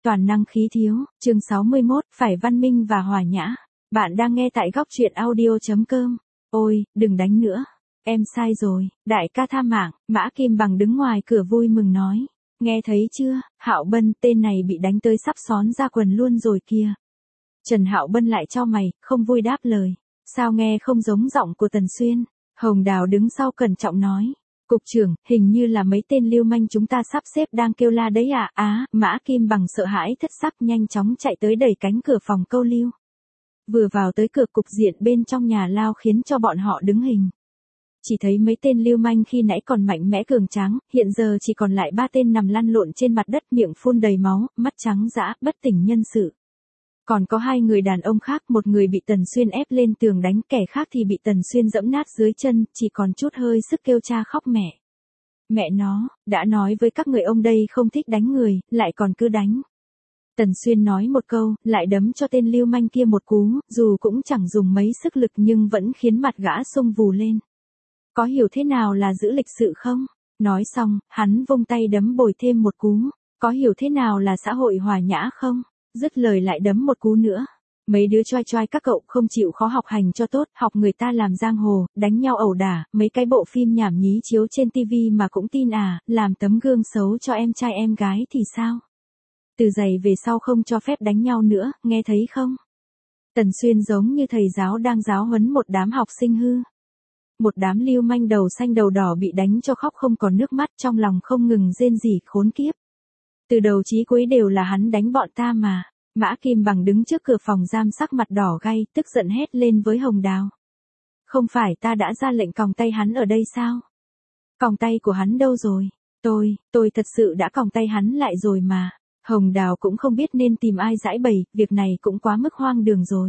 toàn năng khí thiếu, chương 61, phải văn minh và hòa nhã. Bạn đang nghe tại góc truyện audio.com. Ôi, đừng đánh nữa. Em sai rồi, đại ca tha mạng, Mã Kim Bằng đứng ngoài cửa vui mừng nói. Nghe thấy chưa, Hạo Bân, tên này bị đánh tới sắp xón ra quần luôn rồi kìa. Trần Hạo Bân lại cho mày, không vui đáp lời. Sao nghe không giống giọng của Tần Xuyên? Hồng Đào đứng sau cẩn trọng nói. Cục trưởng, hình như là mấy tên lưu manh chúng ta sắp xếp đang kêu la đấy à? Mã Kim Bằng sợ hãi thất sắc nhanh chóng chạy tới đẩy cánh cửa phòng câu lưu. Vừa vào tới cửa, cục diện bên trong nhà lao khiến cho bọn họ đứng hình. Chỉ thấy mấy tên lưu manh khi nãy còn mạnh mẽ cường tráng, hiện giờ chỉ còn lại 3 tên nằm lăn lộn trên mặt đất, miệng phun đầy máu, mắt trắng dã, bất tỉnh nhân sự. Còn có 2 người đàn ông khác, một người bị Tần Xuyên ép lên tường đánh, kẻ khác thì bị Tần Xuyên giẫm nát dưới chân, chỉ còn chút hơi sức kêu cha khóc mẹ. Mẹ nó, đã nói với các người ông đây không thích đánh người, lại còn cứ đánh. Tần Xuyên nói một câu, lại đấm cho tên lưu manh kia một cú, dù cũng chẳng dùng mấy sức lực nhưng vẫn khiến mặt gã sung vù lên. Có hiểu thế nào là giữ lịch sự không? Nói xong, hắn vung tay đấm bồi thêm một cú. Có hiểu thế nào là xã hội hòa nhã không? Dứt lời lại đấm một cú nữa. Mấy đứa choai choai các cậu không chịu khó học hành cho tốt, học người ta làm giang hồ, đánh nhau ẩu đả, mấy cái bộ phim nhảm nhí chiếu trên tivi mà cũng tin à, làm tấm gương xấu cho em trai em gái thì sao? Từ giày về sau không cho phép đánh nhau nữa, nghe thấy không? Tần Xuyên giống như thầy giáo đang giáo huấn một đám học sinh hư. Một đám lưu manh đầu xanh đầu đỏ bị đánh cho khóc không còn nước mắt, trong lòng không ngừng rên rỉ khốn kiếp. Từ đầu chí cuối đều là hắn đánh bọn ta mà. Mã Kim Bằng đứng trước cửa phòng giam sắc mặt đỏ gay, tức giận hét lên với Hồng Đào. Không phải ta đã ra lệnh còng tay hắn ở đây sao? Còng tay của hắn đâu rồi? Tôi thật sự đã còng tay hắn lại rồi mà. Hồng Đào cũng không biết nên tìm ai giãi bày, việc này cũng quá mức hoang đường rồi.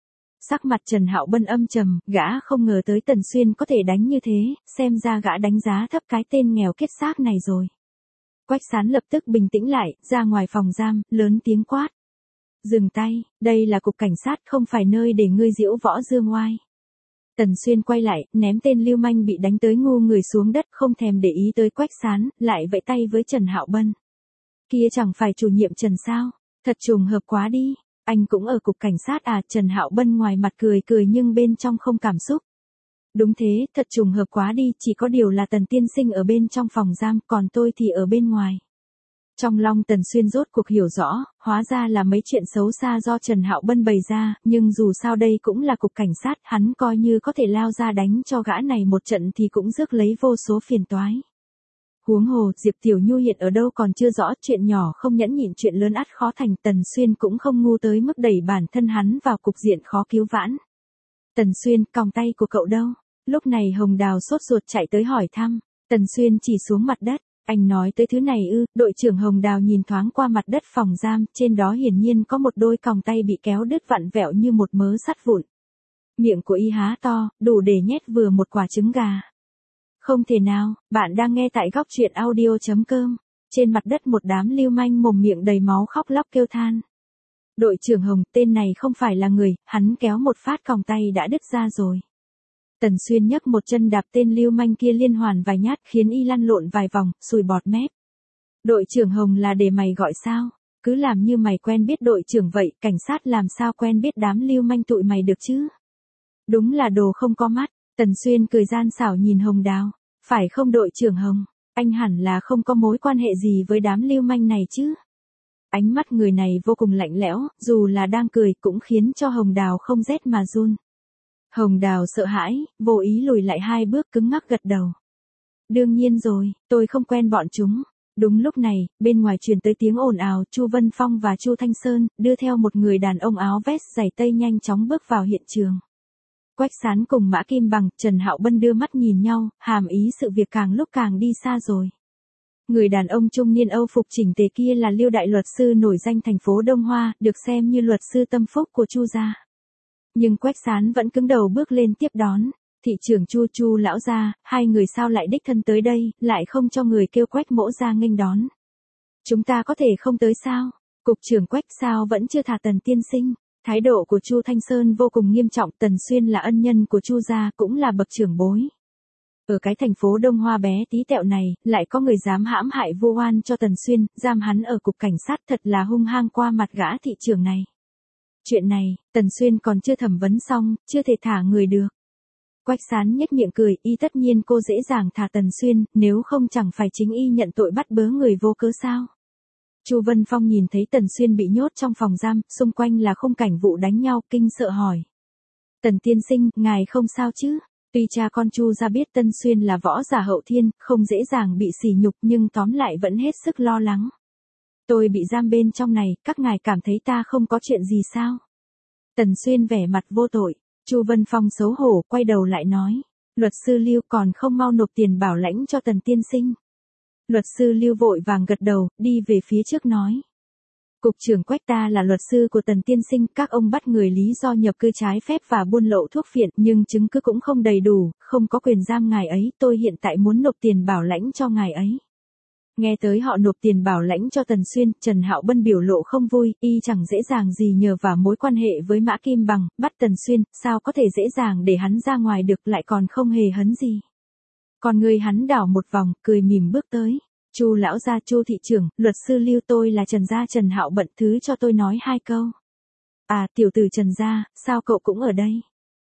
Sắc mặt Trần Hạo Bân âm trầm, gã không ngờ tới Tần Xuyên có thể đánh như thế, xem ra gã đánh giá thấp cái tên nghèo kết xác này rồi. Quách Sán lập tức bình tĩnh lại, ra ngoài phòng giam, lớn tiếng quát. Dừng tay, đây là cục cảnh sát, không phải nơi để ngươi diễu võ dương oai. Tần Xuyên quay lại, ném tên lưu manh bị đánh tới ngu người xuống đất, không thèm để ý tới Quách Sán, lại vẫy tay với Trần Hạo Bân. Kia chẳng phải chủ nhiệm Trần sao? Thật trùng hợp quá đi. Anh cũng ở cục cảnh sát à? Trần Hạo Bân ngoài mặt cười cười nhưng bên trong không cảm xúc. Đúng thế, thật trùng hợp quá đi, chỉ có điều là Tần tiên sinh ở bên trong phòng giam, còn tôi thì ở bên ngoài. Trong lòng Tần Xuyên rốt cuộc hiểu rõ, hóa ra là mấy chuyện xấu xa do Trần Hạo Bân bày ra, nhưng dù sao đây cũng là cục cảnh sát, hắn coi như có thể lao ra đánh cho gã này một trận thì cũng rước lấy vô số phiền toái. Huống hồ, Diệp Tiểu Nhu hiện ở đâu còn chưa rõ, chuyện nhỏ không nhẫn nhịn chuyện lớn ắt khó thành, Tần Xuyên cũng không ngu tới mức đẩy bản thân hắn vào cục diện khó cứu vãn. Tần Xuyên, còng tay của cậu đâu? Lúc này Hồng Đào sốt ruột chạy tới hỏi thăm, Tần Xuyên chỉ xuống mặt đất, anh nói tới thứ này ư? Đội trưởng Hồng Đào nhìn thoáng qua mặt đất phòng giam, trên đó hiển nhiên có một đôi còng tay bị kéo đứt vặn vẹo như một mớ sắt vụn. Miệng của y há to, đủ để nhét vừa một quả trứng gà. Không thể nào, bạn đang nghe tại góc truyện audio.com. Trên mặt đất một đám lưu manh mồm miệng đầy máu khóc lóc kêu than. Đội trưởng Hồng, tên này không phải là người, hắn kéo một phát còng tay đã đứt ra rồi. Tần Xuyên nhấc một chân đạp tên lưu manh kia liên hoàn vài nhát khiến y lăn lộn vài vòng, sùi bọt mép. Đội trưởng Hồng là để mày gọi sao? Cứ làm như mày quen biết đội trưởng vậy, cảnh sát làm sao quen biết đám lưu manh tụi mày được chứ? Đúng là đồ không có mắt. Tần Xuyên cười gian xảo nhìn Hồng Đào. Phải không đội trưởng Hồng? Anh hẳn là không có mối quan hệ gì với đám lưu manh này chứ? Ánh mắt người này vô cùng lạnh lẽo, dù là đang cười cũng khiến cho Hồng Đào không rét mà run. Hồng Đào sợ hãi, vô ý lùi lại 2 bước cứng ngắc gật đầu. Đương nhiên rồi, tôi không quen bọn chúng. Đúng lúc này, bên ngoài truyền tới tiếng ồn ào, Chu Vân Phong và Chu Thanh Sơn, đưa theo một người đàn ông áo vest giày tây nhanh chóng bước vào hiện trường. Quách Sán cùng Mã Kim Bằng, Trần Hạo Bân đưa mắt nhìn nhau, hàm ý sự việc càng lúc càng đi xa rồi. Người đàn ông trung niên Âu phục chỉnh tề kia là Lưu đại luật sư nổi danh thành phố Đông Hoa, được xem như luật sư tâm phúc của Chu gia. Nhưng Quách Sán vẫn cứng đầu bước lên tiếp đón. Thị trưởng Chu lão gia, 2 người sao lại đích thân tới đây, lại không cho người kêu Quách mỗ ra nghênh đón. Chúng ta có thể không tới sao? Cục trưởng Quách sao vẫn chưa thả Tần tiên sinh? Thái độ của Chu Thanh Sơn vô cùng nghiêm trọng, Tần Xuyên là ân nhân của Chu gia, cũng là bậc trưởng bối. Ở cái thành phố Đông Hoa bé tí tẹo này, lại có người dám hãm hại vu oan cho Tần Xuyên, giam hắn ở cục cảnh sát, thật là hung hăng qua mặt gã thị trưởng này. Chuyện này, Tần Xuyên còn chưa thẩm vấn xong, chưa thể thả người được. Quách Sán nhếch miệng cười, y tất nhiên cô dễ dàng thả Tần Xuyên, nếu không chẳng phải chính y nhận tội bắt bớ người vô cớ sao. Chu Vân Phong nhìn thấy Tần Xuyên bị nhốt trong phòng giam, xung quanh là khung cảnh vụ đánh nhau, kinh sợ hỏi. Tần tiên sinh, ngài không sao chứ? Tuy cha con Chu ra biết Tần Xuyên là võ giả hậu thiên, không dễ dàng bị sỉ nhục nhưng tóm lại vẫn hết sức lo lắng. Tôi bị giam bên trong này, các ngài cảm thấy ta không có chuyện gì sao? Tần Xuyên vẻ mặt vô tội. Chu Vân Phong xấu hổ, quay đầu lại nói. Luật sư Lưu còn không mau nộp tiền bảo lãnh cho Tần tiên sinh. Luật sư Lưu vội vàng gật đầu, đi về phía trước nói. Cục trưởng Quách, ta là luật sư của Tần tiên sinh, các ông bắt người lý do nhập cư trái phép và buôn lậu thuốc phiện, nhưng chứng cứ cũng không đầy đủ, không có quyền giam ngài ấy, tôi hiện tại muốn nộp tiền bảo lãnh cho ngài ấy. Nghe tới họ nộp tiền bảo lãnh cho Tần Xuyên, Trần Hạo Bân biểu lộ không vui, y chẳng dễ dàng gì nhờ vào mối quan hệ với Mã Kim Bằng, bắt Tần Xuyên, sao có thể dễ dàng để hắn ra ngoài được, lại còn không hề hấn gì. Còn người hắn đảo một vòng, cười mỉm bước tới. Chu lão gia, Chu thị trưởng, luật sư Lưu, tôi là Trần gia Trần Hạo Bân, thứ cho tôi nói hai câu. À, tiểu tử Trần gia, sao cậu cũng ở đây?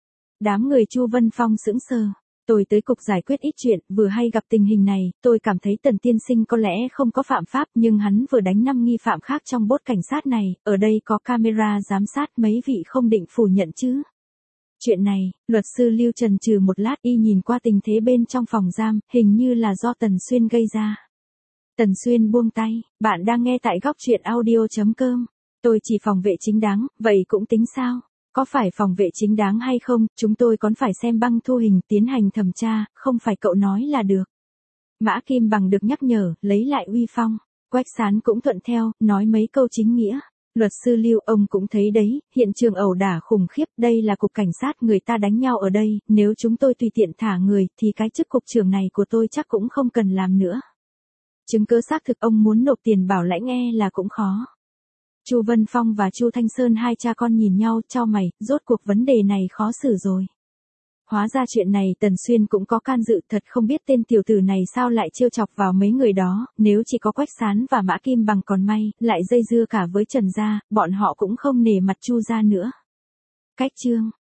Đám người Chu Vân Phong sững sờ. Tôi tới cục giải quyết ít chuyện, vừa hay gặp tình hình này, tôi cảm thấy Tần tiên sinh có lẽ không có phạm pháp, nhưng hắn vừa đánh 5 nghi phạm khác trong bốt cảnh sát này, ở đây có camera giám sát, mấy vị không định phủ nhận chứ? Chuyện này, luật sư Lưu chần chừ một lát, y nhìn qua tình thế bên trong phòng giam, hình như là do Tần Xuyên gây ra. Tần Xuyên buông tay, bạn đang nghe tại góc truyện audio.com. Tôi chỉ phòng vệ chính đáng, vậy cũng tính sao? Có phải phòng vệ chính đáng hay không, chúng tôi còn phải xem băng thu hình tiến hành thẩm tra, không phải cậu nói là được. Mã Kim Bằng được nhắc nhở, lấy lại uy phong. Quách Sán cũng thuận theo, nói mấy câu chính nghĩa. Luật sư Lưu, ông cũng thấy đấy, hiện trường ẩu đả khủng khiếp, đây là cục cảnh sát, người ta đánh nhau ở đây, nếu chúng tôi tùy tiện thả người, thì cái chức cục trưởng này của tôi chắc cũng không cần làm nữa. Chứng cứ xác thực, ông muốn nộp tiền bảo lãnh là cũng khó. Chu Vân Phong và Chu Thanh Sơn, hai cha con nhìn nhau, chau mày, rốt cuộc vấn đề này khó xử rồi. Hóa ra chuyện này Tần Xuyên cũng có can dự, thật không biết tên tiểu tử này sao lại trêu chọc vào mấy người đó, nếu chỉ có Quách Sán và Mã Kim Bằng còn may, lại dây dưa cả với Trần gia, bọn họ cũng không nể mặt Chu gia nữa. Cách chương